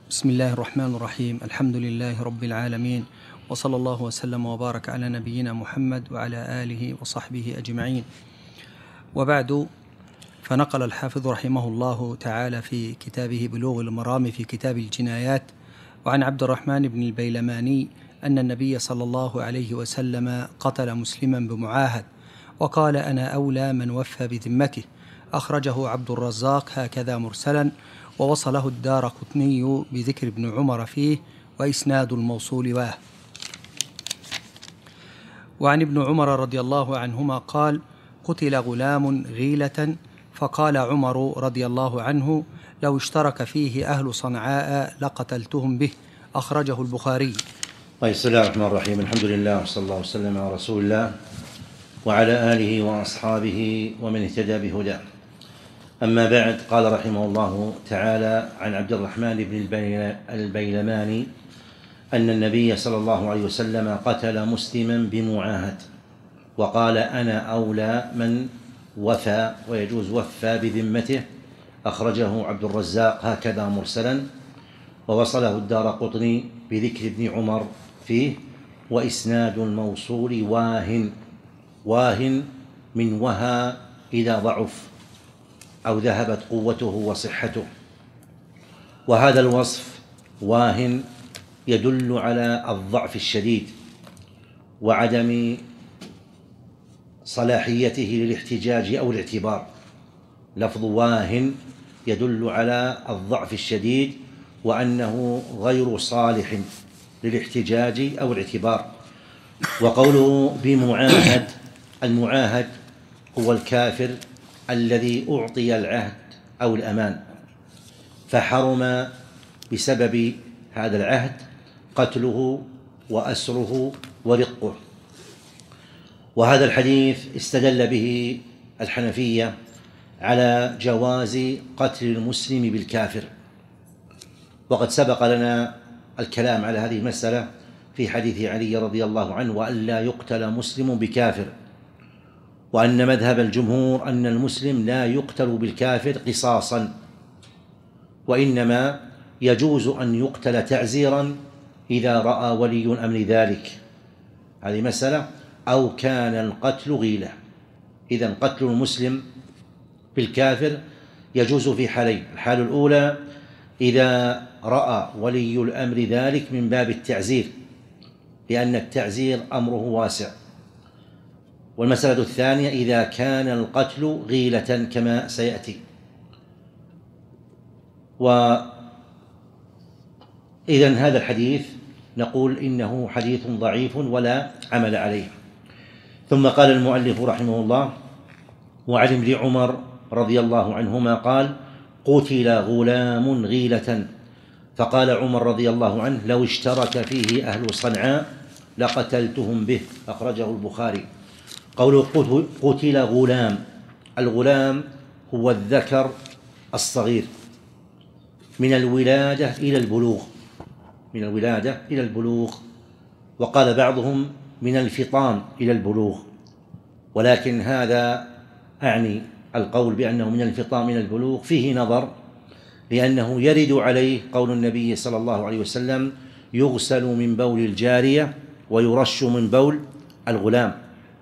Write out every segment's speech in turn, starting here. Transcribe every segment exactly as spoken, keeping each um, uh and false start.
بسم الله الرحمن الرحيم. الحمد لله رب العالمين، وصلى الله وسلم وبارك على نبينا محمد وعلى آله وصحبه أجمعين. وبعد، فنقل الحافظ رحمه الله تعالى في كتابه بلوغ المرام في كتاب الجنايات وعن عبد الرحمن بن البيلماني أن النبي صلى الله عليه وسلم قتل مسلما بمعاهد وقال: أنا أولى من وفى بذمته. أخرجه عبد الرزاق هكذا مرسلا، ووصله الدارقطني بذكر ابن عمر فيه، وإسناد الموصول واه. وعن ابن عمر رضي الله عنهما قال: قتل غلام غيلة، فقال عمر رضي الله عنه: لو اشترك فيه أهل صنعاء لقتلتهم به. أخرجه البخاري. طيب، بسم الله الرحمن الرحيم. الحمد لله، وصلى الله وسلم على رسول الله وعلى آله وأصحابه ومن اهتدى بهداه. أما بعد، قال رحمه الله تعالى عن عبد الرحمن بن البيلماني أن النبي صلى الله عليه وسلم قتل مسلما بمعاهد وقال: أنا أولى من وفى، ويجوز وفى بذمته. أخرجه عبد الرزاق هكذا مرسلا، ووصله الدارقطني بذكر ابن عمر فيه، وإسناد الموصول واهن. واهن من وهى إذا ضعف أو ذهبت قوته وصحته، وهذا الوصف واهن يدل على الضعف الشديد وعدم صلاحيته للاحتجاج أو الاعتبار. لفظ واهن يدل على الضعف الشديد وأنه غير صالح للاحتجاج أو الاعتبار. وقوله بمعاهد، المعاهد هو الكافر الذي أعطي العهد أو الأمان، فحرم بسبب هذا العهد قتله وأسره ورقه. وهذا الحديث استدل به الحنفية على جواز قتل المسلم بالكافر، وقد سبق لنا الكلام على هذه المسألة في حديث علي رضي الله عنه: وأن لا يقتل مسلم بكافر، وأن مذهب الجمهور أن المسلم لا يقتل بالكافر قصاصا، وإنما يجوز أن يقتل تعزيرا إذا رأى ولي الأمر ذلك. هذه مسألة. أو كان القتل غيلة. إذن قتل المسلم بالكافر يجوز في حالين: الحالة الأولى إذا رأى ولي الأمر ذلك من باب التعزير، لأن التعزير أمره واسع. والمسألة الثانية إذا كان القتل غيلة كما سيأتي. وإذن هذا الحديث نقول إنه حديث ضعيف ولا عمل عليه. ثم قال المؤلف رحمه الله: وعن ابن عمر رضي الله عنهما قال: قتل غلام غيلة، فقال عمر رضي الله عنه: لو اشترك فيه أهل صنعاء لقتلتهم به. أخرجه البخاري. قوله قتل غلام، الغلام هو الذكر الصغير من الولادة إلى البلوغ، من الولادة إلى البلوغ. وقال بعضهم من الفطام إلى البلوغ، ولكن هذا أعني القول بأنه من الفطام إلى البلوغ فيه نظر، لأنه يرد عليه قول النبي صلى الله عليه وسلم: يغسل من بول الجارية ويرش من بول الغلام.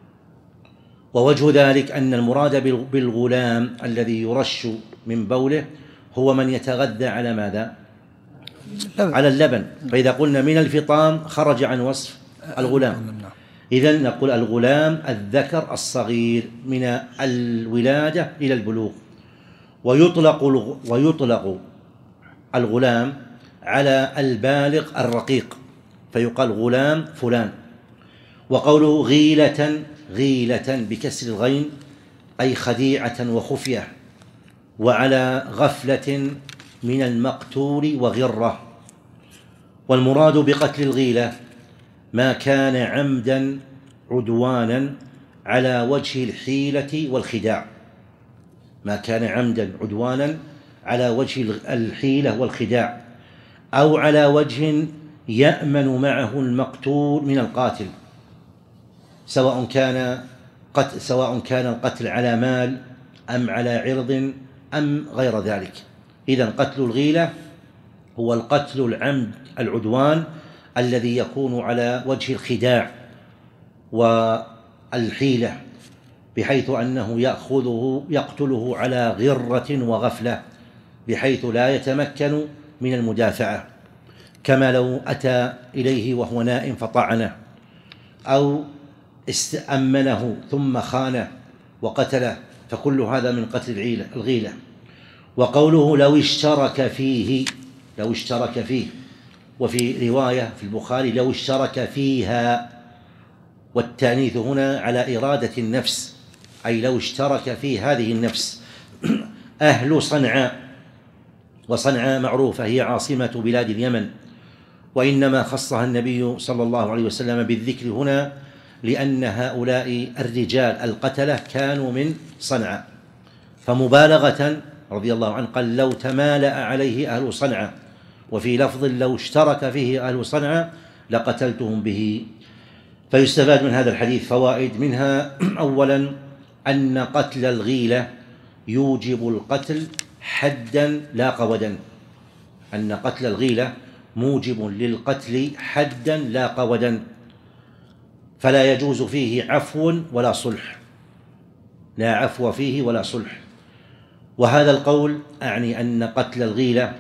ووجه ذلك أن المراد بالغلام الذي يرش من بوله هو من يتغذى على ماذا؟ على اللبن. فإذا قلنا من الفطام خرج عن وصف الغلام. إذن نقول الغلام الذكر الصغير من الولادة إلى البلوغ. ويطلق ويطلق الغلام على البالغ الرقيق، فيقال غلام فلان. وقوله غيلة، غيلة بكسر الغين أي خديعة وخفية، وعلى غفلة من المقتول وغرة. والمراد بقتل الغيلة ما كان عمدا عدوانا على وجه الحيلة والخداع، ما كان عمدا عدوانا على وجه الحيلة والخداع، أو على وجه يأمن معه المقتول من القاتل، سواء كان قتل سواء كان القتل على مال أم على عرض أم غير ذلك. إذن قتل الغيلة هو القتل العمد العدوان الذي يكون على وجه الخداع والحيلة، بحيث أنه يأخذه يقتله على غرة وغفلة، بحيث لا يتمكن من المدافعة، كما لو أتى إليه وهو نائم فطعنه، أو استأمنه ثم خانه وقتله، فكل هذا من قتل الغيلة. وقوله لو اشترك فيه، لو اشترك فيه، وفي رواية في البخاري لو اشترك فيها، والتأنيث هنا على إرادة النفس، أي لو اشترك في هذه النفس. أهل صنعاء، وصنعاء معروفة هي عاصمة بلاد اليمن، وإنما خصها النبي صلى الله عليه وسلم بالذكر هنا لأن هؤلاء الرجال القتلة كانوا من صنعاء، فمبالغة رضي الله عنه قال لو تمالأ عليه أهل صنعاء، وفي لفظ لو اشترك فيه أهل صنعاء لقتلتهم به. فيستفاد من هذا الحديث فوائد، منها أولا أن قتل الغيلة يوجب القتل حدا لا قودا، أن قتل الغيلة موجب للقتل حدا لا قودا، فلا يجوز فيه عفو ولا صلح، لا عفو فيه ولا صلح. وهذا القول أعني أن قتل الغيلة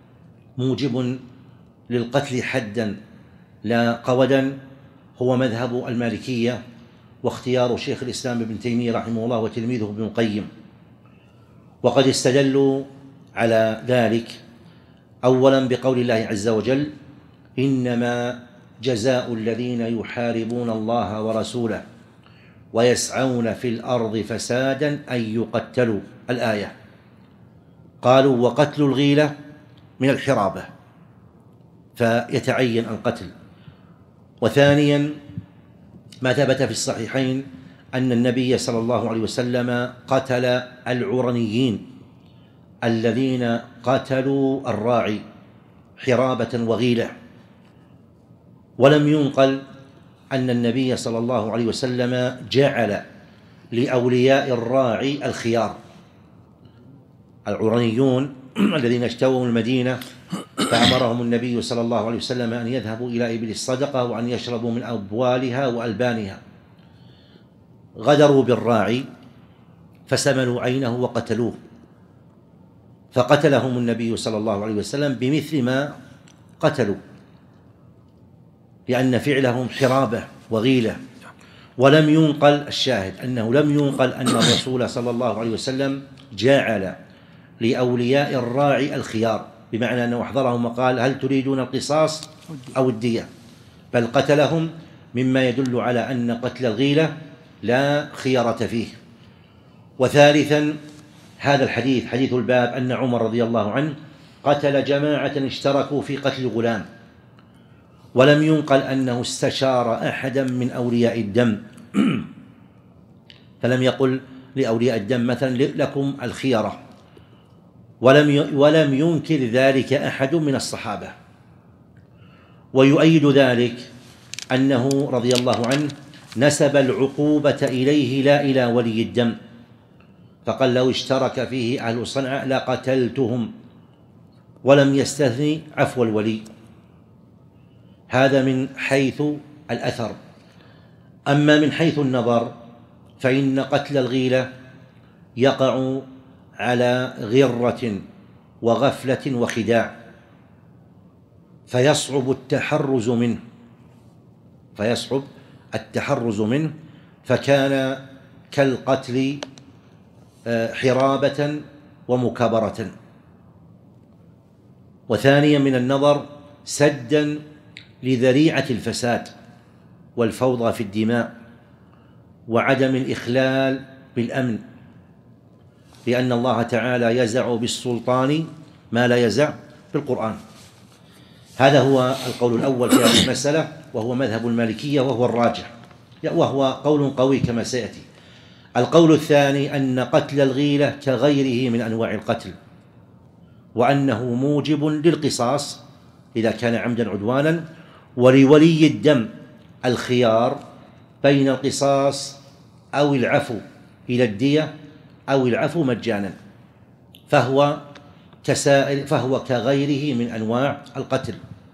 موجب للقتل حدا لا قودا هو مذهب المالكية، واختيار شيخ الإسلام ابن تيمية رحمه الله وتلميذه ابن القيم. وقد استدلوا على ذلك أولا بقول الله عز وجل إنما جزاء الذين يحاربون الله ورسوله ويسعون في الأرض فسادا أن يقتلوا، الآية. قالوا وقتل الغيلة من الحرابة فيتعين القتل. وثانيا ما ثبت في الصحيحين أن النبي صلى الله عليه وسلم قتل العرنيين الذين قتلوا الراعي حرابة وغيلة، ولم ينقل أن النبي صلى الله عليه وسلم جعل لأولياء الراعي الخيار. العرنيون الذين اشتووا المدينة فأمرهم النبي صلى الله عليه وسلم أن يذهبوا إلى إبل الصدقة وأن يشربوا من أبوالها وألبانها، غدروا بالراعي فسملوا عينه وقتلوه، فقتلهم النبي صلى الله عليه وسلم بمثل ما قتلوا، لأن فعلهم حرابة وغيلة. ولم ينقل، الشاهد أنه لم ينقل أن الرسول صلى الله عليه وسلم جعل لأولياء الراعي الخيار، بمعنى أنه أحضرهم وقال هل تريدون القصاص أو الدية، بل قتلهم، مما يدل على أن قتل الغيلة لا خيرة فيه. وثالثا هذا الحديث حديث الباب أن عمر رضي الله عنه قتل جماعة اشتركوا في قتل غلام، ولم ينقل أنه استشار أحدا من أولياء الدم فلم يقل لأولياء الدم مثلا لكم الخيرة، ولم ولم ينكر ذلك أحد من الصحابة. ويؤيد ذلك أنه رضي الله عنه نسب العقوبة إليه لا إلى ولي الدم، فقال لو اشترك فيه أهل صنعاء لقتلتهم، ولم يستثني عفو الولي. هذا من حيث الأثر. أما من حيث النظر فإن قتل الغيلة يقع على غرة وغفلة وخداع، فيصعب التحرز منه فيصعب التحرز منه فكان كالقتل حرابة ومكابرة. وثانيا من النظر سدا لذريعة الفساد والفوضى في الدماء وعدم الإخلال بالأمن، لأن الله تعالى يزع بالسلطان ما لا يزع بالقرآن. هذا هو القول الأول في هذه المسألة، وهو مذهب المالكية وهو الراجح، وهو قول قوي كما سيأتي. القول الثاني أن قتل الغيلة كغيره من أنواع القتل، وأنه موجب للقصاص إذا كان عمدا عدوانا، ولولي الدم الخيار بين القصاص أو العفو إلى الدية أو العفو مجانا، فهو كسائر فهو كغيره من أنواع القتل.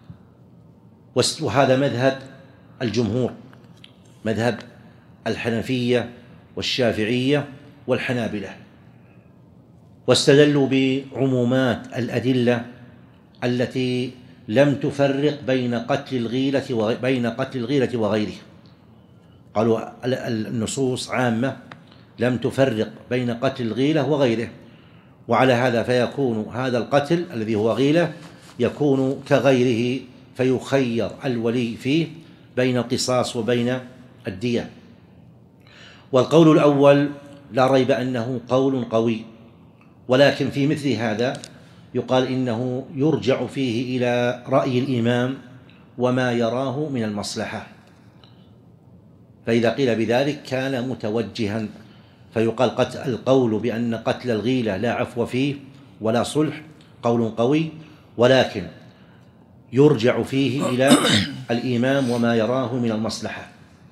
وهذا مذهب الجمهور، مذهب الحنفية والشافعية والحنابلة، واستدلوا بعمومات الأدلة التي لم تفرق بين قتل الغيلة وبين قتل الغيلة وغيره. قالوا النصوص عامة لم تفرق بين قتل الغيلة وغيره، وعلى هذا فيكون هذا القتل الذي هو غيلة يكون كغيره، فيخير الولي فيه بين القصاص وبين الدية. والقول الأول لا ريب أنه قول قوي، ولكن في مثل هذا يقال إنه يرجع فيه إلى رأي الإمام وما يراه من المصلحة، فإذا قيل بذلك كان متوجها، فيقال قتل القول بأن قتل الغيلة لا عفو فيه ولا صلح قول قوي، ولكن يرجع فيه إلى الإمام وما يراه من المصلحة.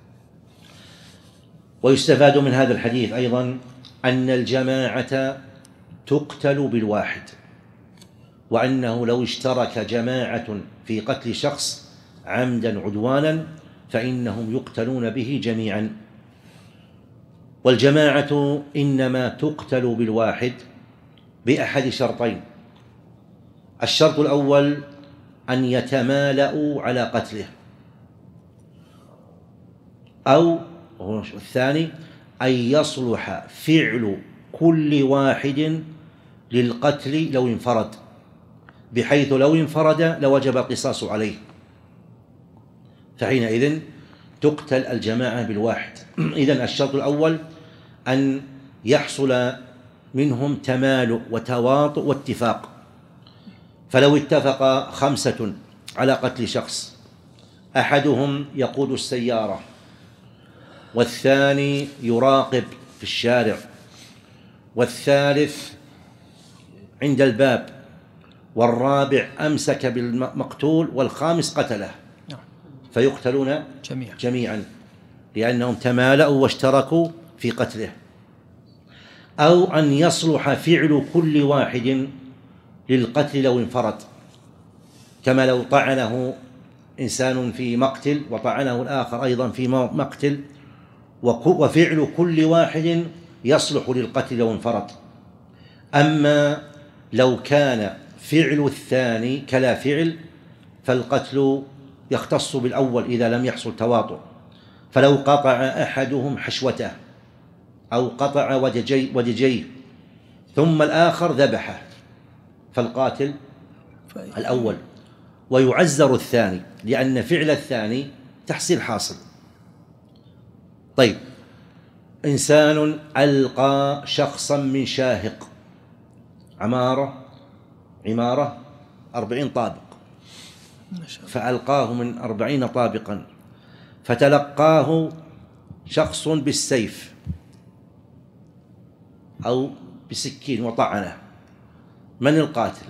ويستفاد من هذا الحديث أيضا أن الجماعة تقتل بالواحد، وأنه لو اشترك جماعة في قتل شخص عمدا عدوانا فإنهم يقتلون به جميعا. والجماعة إنما تقتل بالواحد بأحد شرطين: الشرط الأول أن يتمالأوا على قتله، أو الثاني أن يصلح فعل كل واحد للقتل لو انفرد، بحيث لو انفرد لوجب القصاص عليه، فحينئذ تقتل الجماعة بالواحد. إذن الشرط الأول أن يحصل منهم تمالؤ وتواطؤ واتفاق، فلو اتفق خمسة على قتل شخص، أحدهم يقود السيارة، والثاني يراقب في الشارع، والثالث عند الباب، والرابع أمسك بالمقتول، والخامس قتله، فيقتلون جميعا, جميعا لأنهم تمالأوا واشتركوا في قتله. أو أن يصلح فعل كل واحد للقتل لو انفرد، كما لو طعنه إنسان في مقتل وطعنه الآخر أيضا في مقتل، وفعل كل واحد يصلح للقتل لو انفرد. أما لو كان فعل الثاني كلا فعل فالقتل يختص بالأول إذا لم يحصل تواطؤ، فلو قطع أحدهم حشوته أو قطع ودجي ودجيه ثم الآخر ذبحه فالقاتل الأول، ويعزر الثاني لأن فعل الثاني تحصيل حاصل. طيب، إنسان ألقى شخصا من شاهق، عمارة عمارة أربعين طابق، فألقاه من أربعين طابقا، فتلقاه شخص بالسيف أو بسكين وطعنه، من القاتل؟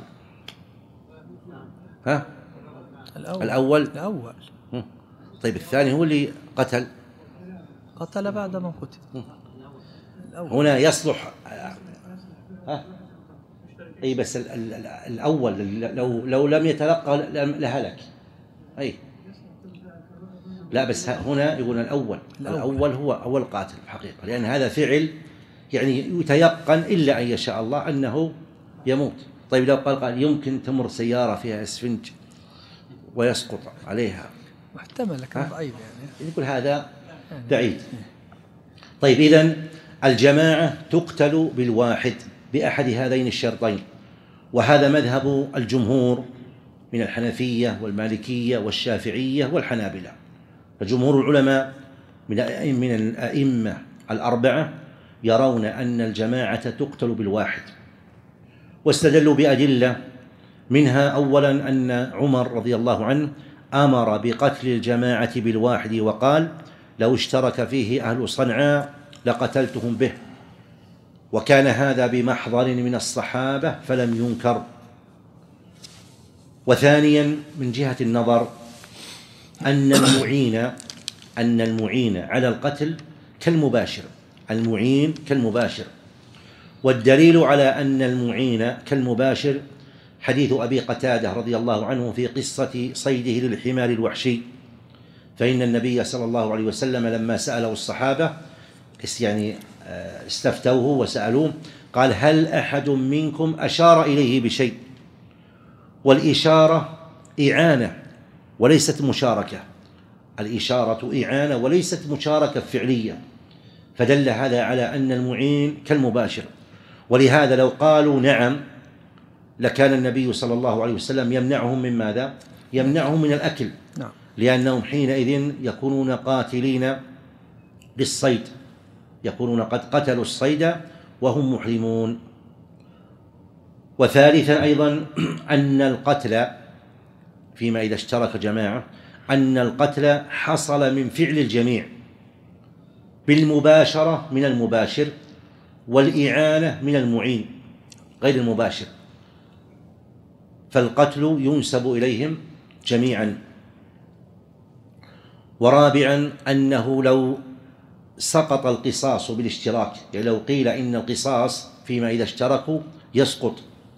ها؟ الأول. الأول. الأول. طيب الثاني هو اللي قتل قتل بعد ما قتل. هنا يصلح. ها؟ أي بس الأول لو لو لم يتلقى لهلك. أي لا، بس هنا يقول الأول الأول هو هو القاتل حقيقة، لأن هذا فعل يعني يتيقن إلا أن يشاء الله أنه يموت. طيب لو قال قال يمكن تمر سيارة فيها اسفنج ويسقط عليها، محتمل لكن ضعيف يعني، يقول هذا بعيد. طيب إذن الجماعة تقتل بالواحد بأحد هذين الشرطين، وهذا مذهب الجمهور من الحنفية والمالكية والشافعية والحنابلة. فجمهور العلماء من الأئمة الأربعة يرون أن الجماعة تقتل بالواحد، واستدلوا بأدلة، منها أولا أن عمر رضي الله عنه أمر بقتل الجماعة بالواحد وقال: لو اشترك فيه أهل صنعاء لقتلتهم به، وكان هذا بمحضر من الصحابة فلم ينكر. وثانيا من جهة النظر أن المعين أن المعين على القتل كالمباشر، المعين كالمباشر، والدليل على أن المعين كالمباشر حديث أبي قتادة رضي الله عنه في قصة صيده للحمار الوحشي، فإن النبي صلى الله عليه وسلم لما سأله الصحابة يعني استفتوه وسألوه قال: هل أحد منكم أشار إليه بشيء؟ والإشارة إعانة وليست مشاركة، الإشارة إعانة وليست مشاركة فعلية، فدل هذا على أن المعين كالمباشر. ولهذا لو قالوا نعم لكان النبي صلى الله عليه وسلم يمنعهم من ماذا؟ يمنعهم من الأكل، لأنهم حينئذ يكونون قاتلين للصيد، يكونون قد قتلوا الصيد وهم محرمون. وثالثا أيضا أن القتل فيما إذا اشترك جماعة أن القتل حصل من فعل الجميع بالمباشرة من المباشر، والإعانة من المعين غير المباشر، فالقتل ينسب إليهم جميعا. ورابعا أنه لو سقط القصاص بالاشتراك، يعني لو قيل إن القصاص فيما إذا اشتركوا يسقط،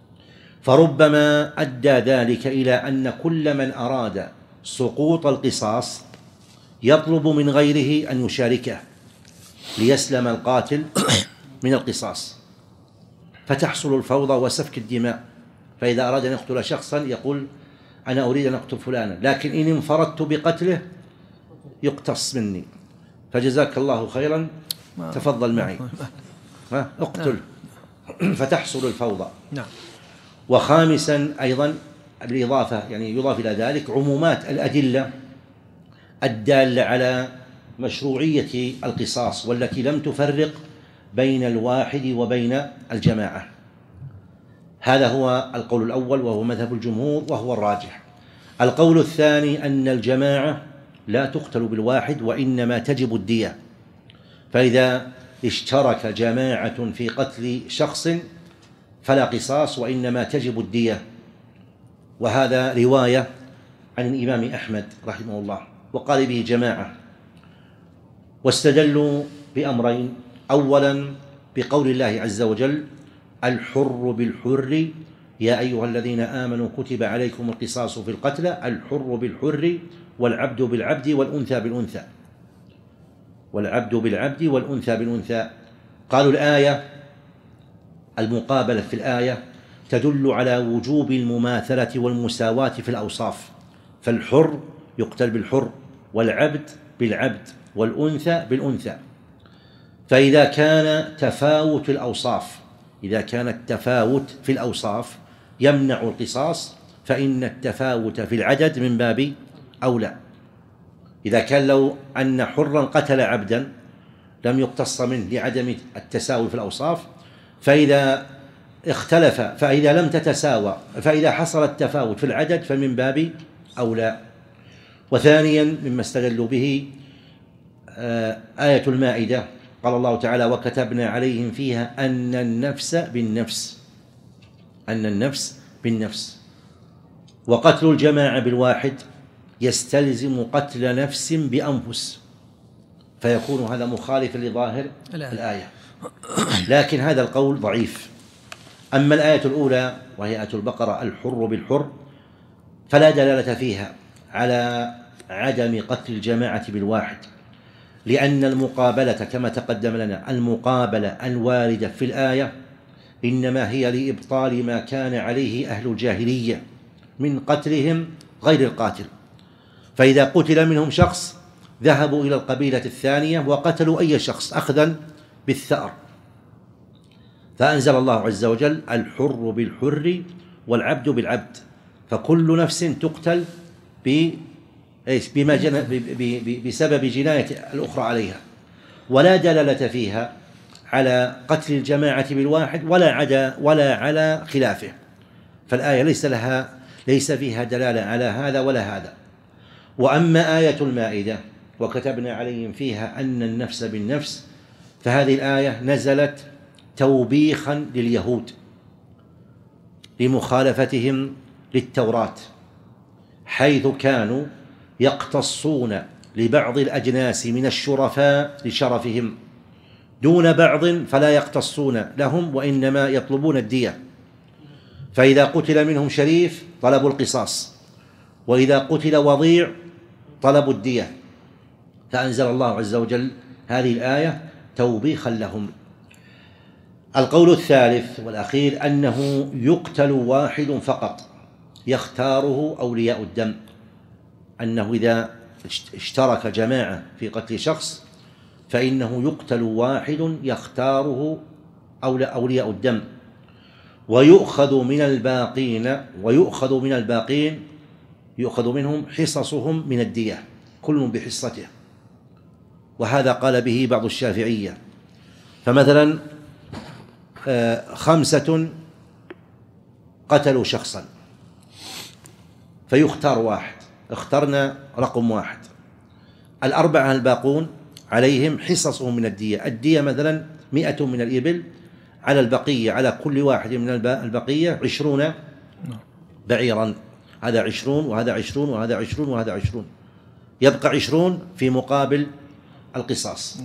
فربما أدى ذلك إلى أن كل من أراد سقوط القصاص يطلب من غيره أن يشاركه ليسلم القاتل من القصاص، فتحصل الفوضى وسفك الدماء. فإذا أراد أن يقتل شخصا يقول: أنا أريد أن أقتل فلانا، لكن إن انفردت بقتله يقتص مني، فجزاك الله خيرا تفضل معي اقتل، فتحصل الفوضى. وخامسا أيضا بالإضافة يعني يضاف إلى ذلك عمومات الأدلة الدالة على مشروعية القصاص والتي لم تفرق بين الواحد وبين الجماعة. هذا هو القول الأول وهو مذهب الجمهور وهو الراجح. القول الثاني أن الجماعة لا تقتل بالواحد وإنما تجب الدية، فإذا اشترك جماعة في قتل شخص فلا قصاص وإنما تجب الدية، وهذا رواية عن الإمام أحمد رحمه الله وقال به جماعة، واستدلوا بأمرين: أولا بقول الله عز وجل: الحر بالحر يا أيها الذين آمنوا كتب عليكم القصاص في القتلى، الحر بالحر والعبد بالعبد والأنثى بالأنثى، والعبد بالعبد والأنثى بالأنثى. قالوا الآية المقابلة في الآية تدل على وجوب المماثلة والمساواة في الأوصاف، فالحر يقتل بالحر والعبد بالعبد والأنثى بالأنثى. فإذا كان تفاوت الأوصاف إذا كان التفاوت في الأوصاف يمنع القصاص، فإن التفاوت في العدد من باب أولى. إذا كان لو أن حرا قتل عبدا لم يقتص منه لعدم التساوي في الأوصاف، فإذا اختلف فإذا لم تتساوى فإذا حصل التفاوت في العدد فمن باب أولى. وثانيا مما استدلوا به آية المائدة، قال الله تعالى: وكتبنا عليهم فيها أن النفس بالنفس أن النفس بالنفس وقتل الجماعة بالواحد يستلزم قتل نفس بأنفس، فيكون هذا مخالفا لظاهر الآية، لكن هذا القول ضعيف. أما الآية الأولى وهي آية البقرة: الحر بالحر، فلا دلالة فيها على عدم قتل الجماعة بالواحد، لأن المقابلة كما تقدم لنا المقابلة الواردة في الآية إنما هي لإبطال ما كان عليه أهل الجاهلية من قتلهم غير القاتل، فإذا قتل منهم شخص ذهبوا إلى القبيلة الثانية وقتلوا أي شخص أخذا بالثأر، فأنزل الله عز وجل: الحر بالحر والعبد بالعبد، فكل نفس تقتل بما جن... بسبب جناية الأخرى عليها، ولا دلالة فيها على قتل الجماعة بالواحد ولا عدا ولا على خلافه، فالآية ليس لها ليس فيها دلالة على هذا ولا هذا. وأما آية المائدة: وكتبنا عليهم فيها أن النفس بالنفس، فهذه الآية نزلت توبيخا لليهود لمخالفتهم للتوراة، حيث كانوا يقتصون لبعض الأجناس من الشرفاء لشرفهم دون بعض فلا يقتصون لهم وإنما يطلبون الدية. فإذا قتل منهم شريف طلبوا القصاص، وإذا قتل وضيع طلبوا الدية. فأنزل الله عز وجل هذه الآية توبيخا لهم. القول الثالث والأخير أنه يقتل واحد فقط يختاره أولياء الدم، أنه إذا اشترك جماعة في قتل شخص فإنه يقتل واحد يختاره أولياء الدم، ويؤخذ من الباقين ويؤخذ من الباقين يؤخذ منهم حصصهم من الدية، كل بحصته. وهذا قال به بعض الشافعية. فمثلا خمسة قتلوا شخصا فيختار واحد، اخترنا رقم واحد، الأربعة الباقون عليهم حصصهم من الدية. الدية مثلا مئة من الإبل، على البقية على كل واحد من البقية عشرون بعيرا، هذا عشرون وهذا عشرون وهذا عشرون وهذا عشرون، يبقى عشرون في مقابل القصاص.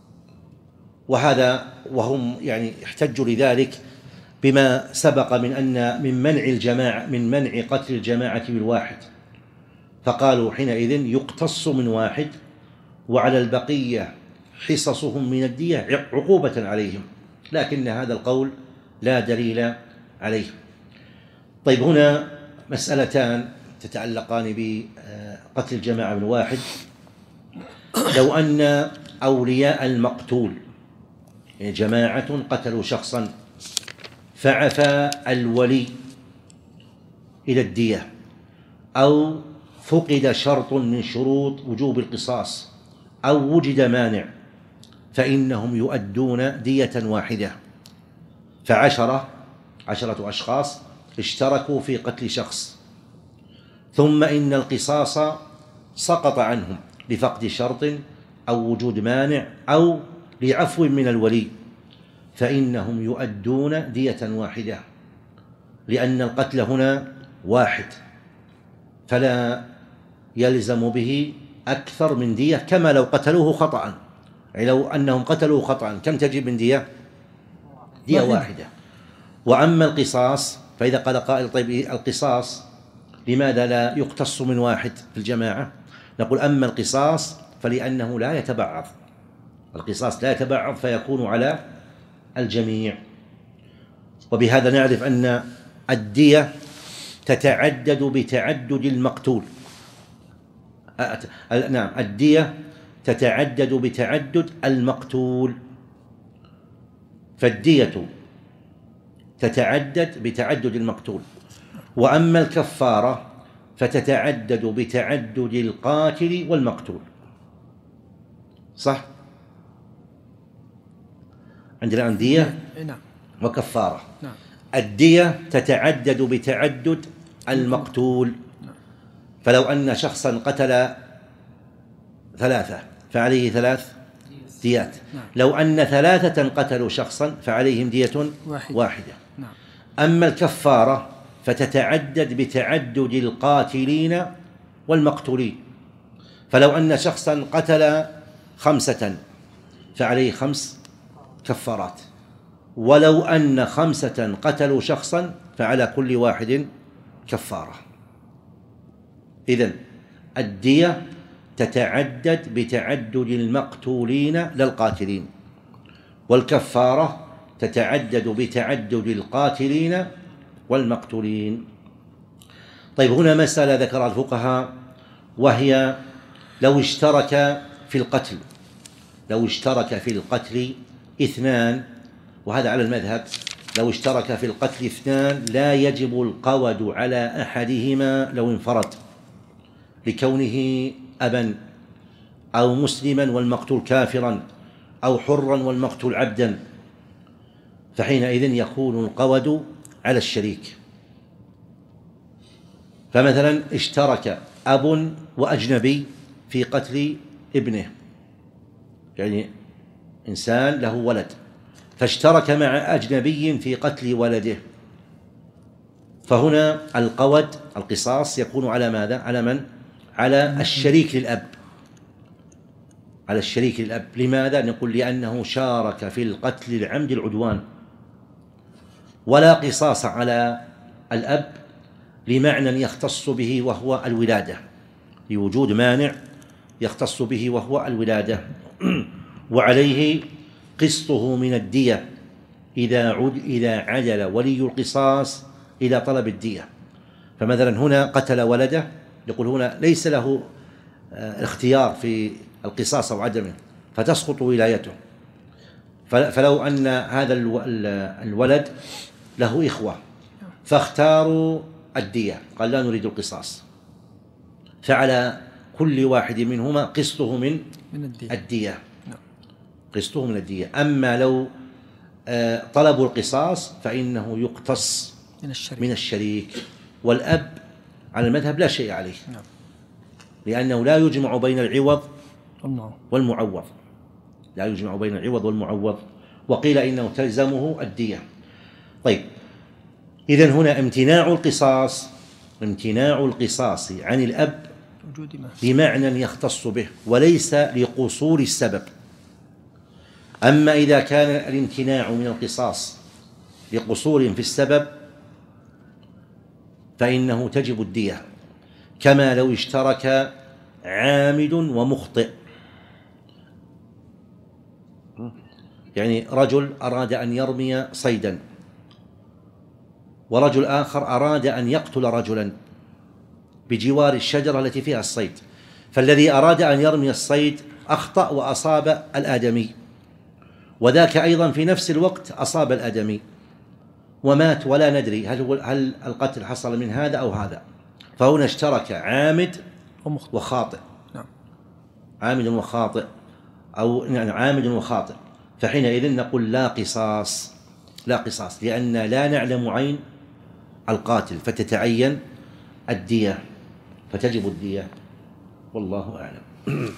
وهذا وهم يعني احتجوا لذلك بما سبق من أن من منع الجماعة من منع قتل الجماعة بالواحد، فقالوا حينئذ يقتص من واحد وعلى البقية حصصهم من الدية عقوبة عليهم، لكن هذا القول لا دليل عليه. طيب، هنا مسألتان تتعلقان بقتل الجماعة من واحد. لو أن أولياء المقتول يعني جماعة قتلوا شخصا فعفى الولي إلى الدية، أو فقد شرط من شروط وجوب القصاص، أو وجد مانع، فإنهم يؤدون دية واحدة. فعشرة عشرة أشخاص اشتركوا في قتل شخص، ثم إن القصاص سقط عنهم لفقد شرط أو وجود مانع أو لعفو من الولي، فإنهم يؤدون دية واحدة، لأن القتل هنا واحد فلا يلزم به أكثر من دية، كما لو قتلوه خطأ. يعني لو أنهم قتلوه خطأ كم تجب من دية؟ دية واحدة. وأما القصاص فإذا قال قائل طيب القصاص لماذا لا يقتص من واحد في الجماعة؟ نقول أما القصاص فلأنه لا يتبعض، القصاص لا يتبعض فيكون على الجميع. وبهذا نعرف أن الدية تتعدد بتعدد المقتول. نعم، الدية تتعدد بتعدد المقتول، فالدية تتعدد بتعدد المقتول. وأما الكفارة فتتعدد بتعدد القاتل والمقتول. صح؟ عندنا الآن دية وكفارة. الدية تتعدد بتعدد المقتول، فلو أن شخصا قتل ثلاثة فعليه ثلاث ديات، لو أن ثلاثة قتلوا شخصا فعليهم دية واحدة. أما الكفارة فتتعدد بتعدد القاتلين والمقتولين، فلو أن شخصا قتل خمسة فعليه خمس كفارات، ولو أن خمسة قتلوا شخصا فعلى كل واحد كفارة. إذن الدية تتعدد بتعدد المقتولين للقاتلين، والكفارة تتعدد بتعدد القاتلين والمقتولين. طيب، هنا مسألة ذكرها الفقهاء، وهي لو اشترك في القتل لو اشترك في القتل اثنان، وهذا على المذهب، لو اشترك في القتل اثنان لا يجب القود على أحدهما لو انفرد لكونه أبا، أو مسلما والمقتول كافرا، أو حرا والمقتول عبدا، فحينئذ يكون القود على الشريك. فمثلا اشترك أب وأجنبي في قتل ابنه، يعني إنسان له ولد فاشترك مع أجنبي في قتل ولده، فهنا القود القصاص يكون على ماذا؟ على من؟ على الشريك للأب. على الشريك للأب. لماذا؟ نقول لأنه شارك في القتل العمد العدوان، ولا قصاص على الأب لمعنى يختص به وهو الولادة، لوجود مانع يختص به وهو الولادة. وعليه قسطه من الدية إذا عد إذا عدل ولي القصاص إلى طلب الدية. فمثلا هنا قتل ولده، يقول هنا ليس له اختيار في القصاص أو عدمه، فتسقط ولايته. فلو أن هذا الولد له إخوة فاختاروا الدية، قال لا نريد القصاص، فعلى كل واحد منهما قسطه من الدية, الدية. قسطه من الدية. أما لو طلبوا القصاص فإنه يقتص من الشريك, من الشريك والأب على المذهب لا شيء عليه، لأنه لا يجمع بين العوض والمعوض، لا يجمع بين العوض والمعوض، وقيل إنه تلزمه الدية. طيب، إذن هنا امتناع القصاص امتناع القصاص عن الأب بمعنى يختص به وليس لقصور السبب. أما إذا كان الامتناع من القصاص لقصور في السبب فإنه تجب الدية، كما لو اشترك عامد ومخطئ. يعني رجل أراد أن يرمي صيدا، ورجل آخر أراد أن يقتل رجلا بجوار الشجرة التي فيها الصيد، فالذي أراد أن يرمي الصيد أخطأ وأصاب الآدمي، وذاك أيضا في نفس الوقت أصاب الآدمي ومات ولا ندري هل هو هل القتل حصل من هذا أو هذا. فهنا اشترك عامد وخاطئ، عامد وخاطئ أو يعني عامد وخاطئ، فحينئذ نقول لا قصاص، لا قصاص، لأن لا نعلم عين القاتل، فتتعين الدية، فتجب الدية، والله أعلم.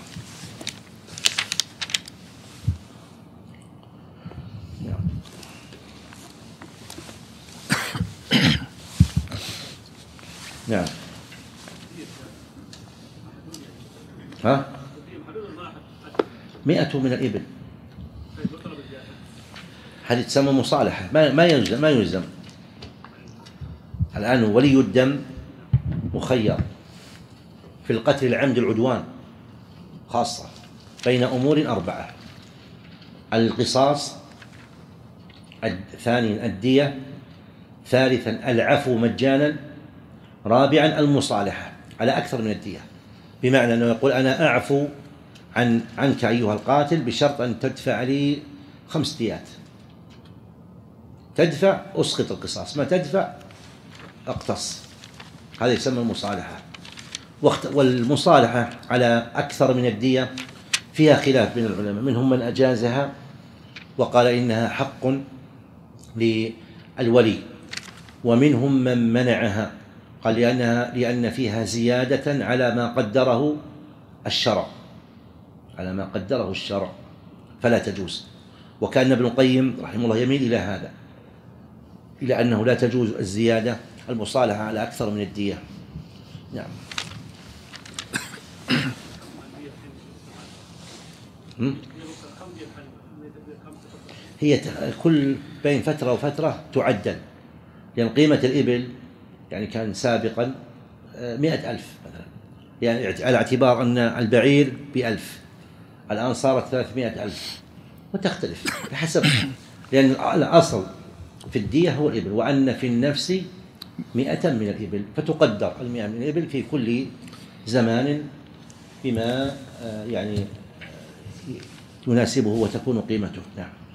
نعم. ها؟ مئة من الإبل هذه تسمى مصالحة، ما ما يلزم ما يلزم. الآن ولي الدم مخير في القتل العمد العدوان خاصة بين أمور أربعة: القصاص، ثانيا الدية، ثالثا العفو مجانا، رابعا المصالحة على أكثر من الدية، بمعنى أنه يقول أنا أعفو عن عنك أيها القاتل بشرط أن تدفع لي خمس ديات، تدفع أسقط القصاص، ما تدفع أقتص. هذا يسمى المصالحة. والمصالحة على أكثر من الدية فيها خلاف بين العلماء، منهم من أجازها وقال إنها حق للولي، ومنهم من منعها قال لأنها لأن فيها زيادة على ما قدره الشرع، على ما قدره الشرع فلا تجوز. وكان ابن القيم رحمه الله يميل إلى هذا، إلى أنه لا تجوز الزيادة المصالحة على أكثر من الدية. نعم. هي كل بين فترة وفترة تعدل، لأن قيمة الإبل يعني كان سابقا مئة ألف مثلا، يعني على اعتبار أن البعير بألف، الآن صارت ثلاثمائة ألف، وتختلف بحسب، لأن الأصل في الدية هو الإبل، وأن في النفس مئة من الإبل، فتقدر المئة من الإبل في كل زمان بما يعني يناسبه وتكون قيمته. نعم.